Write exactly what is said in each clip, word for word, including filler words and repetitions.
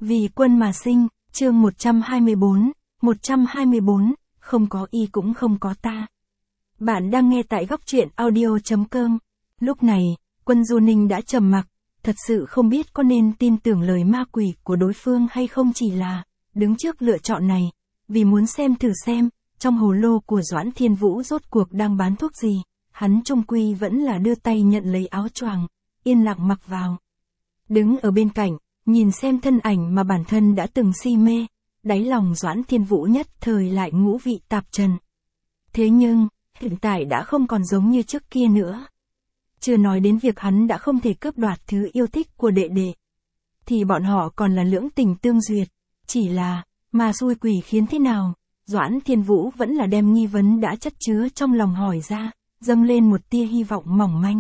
Vì quân mà sinh, chương một trăm hai mươi bốn, một trăm hai mươi bốn, không có y cũng không có ta. Bạn đang nghe tại góc truyện audio chấm com. Lúc này, Quân Du Ninh đã trầm mặc, thật sự không biết có nên tin tưởng lời ma quỷ của đối phương hay không, chỉ là đứng trước lựa chọn này, vì muốn xem thử xem, trong hồ lô của Doãn Thiên Vũ rốt cuộc đang bán thuốc gì, hắn chung quy vẫn là đưa tay nhận lấy áo choàng, yên lặng mặc vào. Đứng ở bên cạnh, nhìn xem thân ảnh mà bản thân đã từng si mê, đáy lòng Doãn Thiên Vũ nhất thời lại ngũ vị tạp trần. Thế nhưng, hiện tại đã không còn giống như trước kia nữa. Chưa nói đến việc hắn đã không thể cướp đoạt thứ yêu thích của đệ đệ. Thì bọn họ còn là lưỡng tình tương duyệt, chỉ là, mà xui quỷ khiến thế nào, Doãn Thiên Vũ vẫn là đem nghi vấn đã chất chứa trong lòng hỏi ra, dâng lên một tia hy vọng mỏng manh.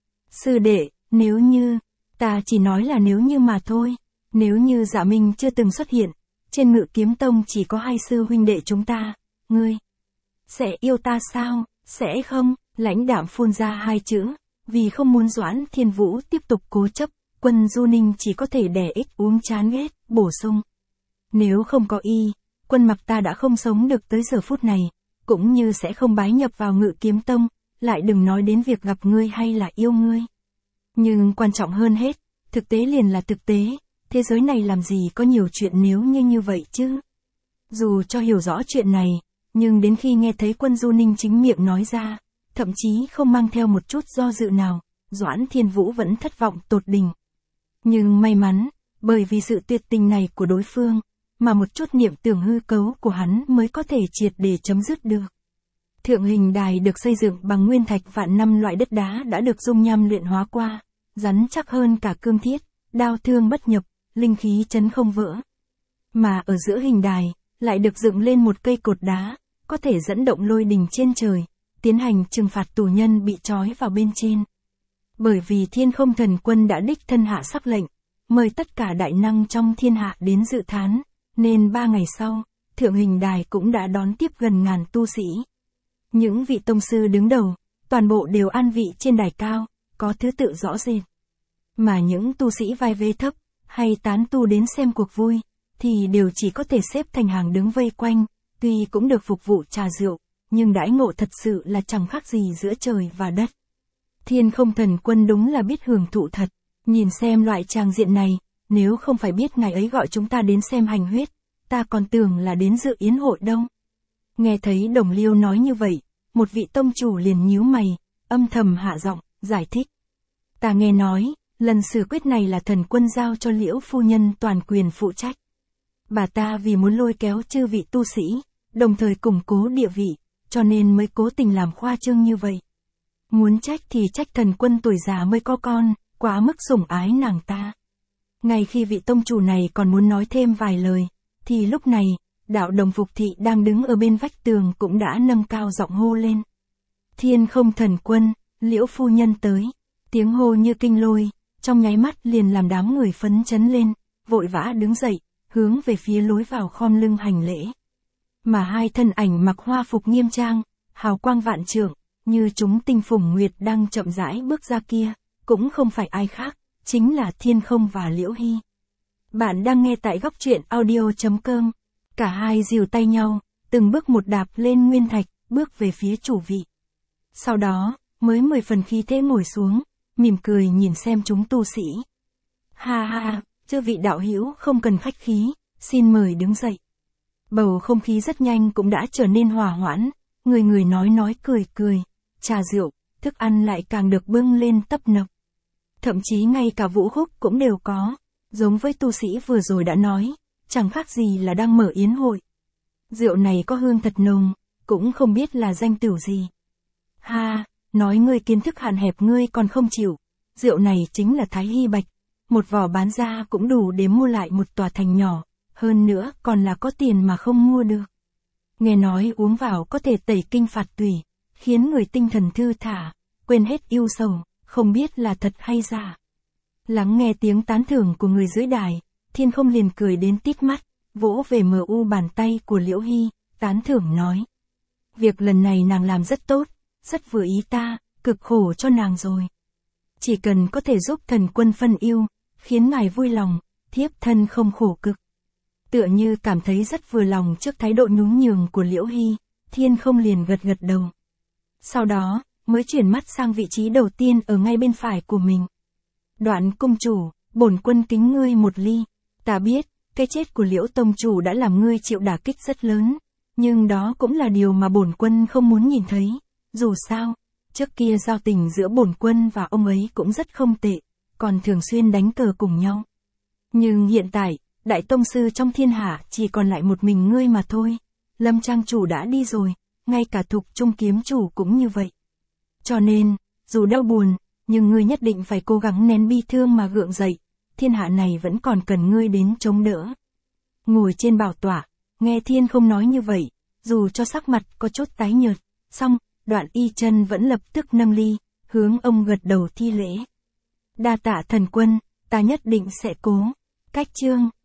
Sư đệ, nếu như, ta chỉ nói là nếu như mà thôi, nếu như Dạ Minh chưa từng xuất hiện, trên Ngự Kiếm Tông chỉ có hai sư huynh đệ chúng ta, ngươi sẽ yêu ta sao? Sẽ không? Lãnh đạm phun ra hai chữ, vì không muốn Doãn Thiên Vũ tiếp tục cố chấp, Quân Du Ninh chỉ có thể đè ích uống chán ghét, bổ sung. Nếu không có y, Quân mặc ta đã không sống được tới giờ phút này, cũng như sẽ không bái nhập vào Ngự Kiếm Tông, lại đừng nói đến việc gặp ngươi hay là yêu ngươi. Nhưng quan trọng hơn hết, thực tế liền là thực tế, thế giới này làm gì có nhiều chuyện nếu như như vậy chứ. Dù cho hiểu rõ chuyện này, nhưng đến khi nghe thấy Quân Du Ninh chính miệng nói ra, thậm chí không mang theo một chút do dự nào, Doãn Thiên Vũ vẫn thất vọng tột đỉnh. Nhưng may mắn, bởi vì sự tuyệt tình này của đối phương, mà một chút niệm tưởng hư cấu của hắn mới có thể triệt để chấm dứt được. Thượng Hình Đài được xây dựng bằng nguyên thạch vạn năm, loại đất đá đã được dung nham luyện hóa qua, rắn chắc hơn cả cương thiết, đao thương bất nhập, linh khí chấn không vỡ. Mà ở giữa hình đài, lại được dựng lên một cây cột đá, có thể dẫn động lôi đình trên trời, tiến hành trừng phạt tù nhân bị trói vào bên trên. Bởi vì Thiên Không Thần Quân đã đích thân hạ sắc lệnh, mời tất cả đại năng trong thiên hạ đến dự thán, nên ba ngày sau, Thượng Hình Đài cũng đã đón tiếp gần ngàn tu sĩ. Những vị tông sư đứng đầu, toàn bộ đều an vị trên đài cao, có thứ tự rõ rệt. Mà những tu sĩ vai vế thấp, hay tán tu đến xem cuộc vui, thì đều chỉ có thể xếp thành hàng đứng vây quanh, tuy cũng được phục vụ trà rượu, nhưng đãi ngộ thật sự là chẳng khác gì giữa trời và đất. Thiên Không Thần Quân đúng là biết hưởng thụ thật, nhìn xem loại tràng diện này, nếu không phải biết ngày ấy gọi chúng ta đến xem hành huyết, ta còn tưởng là đến dự yến hội đâu. Nghe thấy Đồng Liêu nói như vậy, một vị tông chủ liền nhíu mày, âm thầm hạ giọng, giải thích. Ta nghe nói, lần xử quyết này là Thần Quân giao cho Liễu phu nhân toàn quyền phụ trách. Bà ta vì muốn lôi kéo chư vị tu sĩ, đồng thời củng cố địa vị, cho nên mới cố tình làm khoa trương như vậy. Muốn trách thì trách Thần Quân tuổi già mới có con, quá mức sủng ái nàng ta. Ngay khi vị tông chủ này còn muốn nói thêm vài lời, thì lúc này, đạo đồng Phục Thị đang đứng ở bên vách tường cũng đã nâng cao giọng hô lên. Thiên Không Thần Quân, Liễu phu nhân tới. Tiếng hô như kinh lôi, trong nháy mắt liền làm đám người phấn chấn lên, vội vã đứng dậy, hướng về phía lối vào khom lưng hành lễ. Mà hai thân ảnh mặc hoa phục nghiêm trang, hào quang vạn trượng, như chúng tinh phùng nguyệt đang chậm rãi bước ra kia, cũng không phải ai khác, chính là Thiên Không và Liễu Hy. Bạn đang nghe tại góc truyện audio chấm com. Cả hai dìu tay nhau, từng bước một đạp lên nguyên thạch, bước về phía chủ vị. Sau đó, mới mười phần khí thế ngồi xuống, mỉm cười nhìn xem chúng tu sĩ. Ha ha, chư vị đạo hữu không cần khách khí, xin mời đứng dậy. Bầu không khí rất nhanh cũng đã trở nên hòa hoãn, người người nói nói cười cười, trà rượu, thức ăn lại càng được bưng lên tấp nập. Thậm chí ngay cả vũ khúc cũng đều có, giống với tu sĩ vừa rồi đã nói, chẳng khác gì là đang mở yến hội. Rượu này có hương thật nồng, cũng không biết là danh tửu gì. Ha, nói ngươi kiến thức hạn hẹp ngươi còn không chịu, rượu này chính là Thái Hy Bạch, một vỏ bán ra cũng đủ để mua lại một tòa thành nhỏ, hơn nữa còn là có tiền mà không mua được. Nghe nói uống vào có thể tẩy kinh phạt tùy, khiến người tinh thần thư thả, quên hết ưu sầu, không biết là thật hay giả. Lắng nghe tiếng tán thưởng của người dưới đài, Thiên Không liền cười đến tít mắt, vỗ về mờ u bàn tay của Liễu Hy, tán thưởng nói. Việc lần này nàng làm rất tốt, rất vừa ý ta, cực khổ cho nàng rồi. Chỉ cần có thể giúp Thần Quân phân ưu, khiến ngài vui lòng, thiếp thân không khổ cực. Tựa như cảm thấy rất vừa lòng trước thái độ nhún nhường của Liễu Hy, Thiên không liền gật gật đầu. Sau đó, mới chuyển mắt sang vị trí đầu tiên ở ngay bên phải của mình. Đoạn cung chủ, bổn quân kính ngươi một ly. Ta biết, cái chết của Liễu tông chủ đã làm ngươi chịu đả kích rất lớn, nhưng đó cũng là điều mà bổn quân không muốn nhìn thấy. Dù sao, trước kia giao tình giữa bổn quân và ông ấy cũng rất không tệ, còn thường xuyên đánh cờ cùng nhau. Nhưng hiện tại, đại tông sư trong thiên hạ chỉ còn lại một mình ngươi mà thôi. Lâm trang chủ đã đi rồi, ngay cả Thục Trung kiếm chủ cũng như vậy. Cho nên, dù đau buồn, nhưng ngươi nhất định phải cố gắng nén bi thương mà gượng dậy, thiên hạ này vẫn còn cần ngươi đến chống đỡ. Ngồi trên bảo tọa, nghe Thiên không nói như vậy, dù cho sắc mặt có chút tái nhợt, song, Đoạn Y Chân vẫn lập tức nâng ly, hướng ông gật đầu thi lễ. Đa tạ thần quân, ta nhất định sẽ cố. Cách chương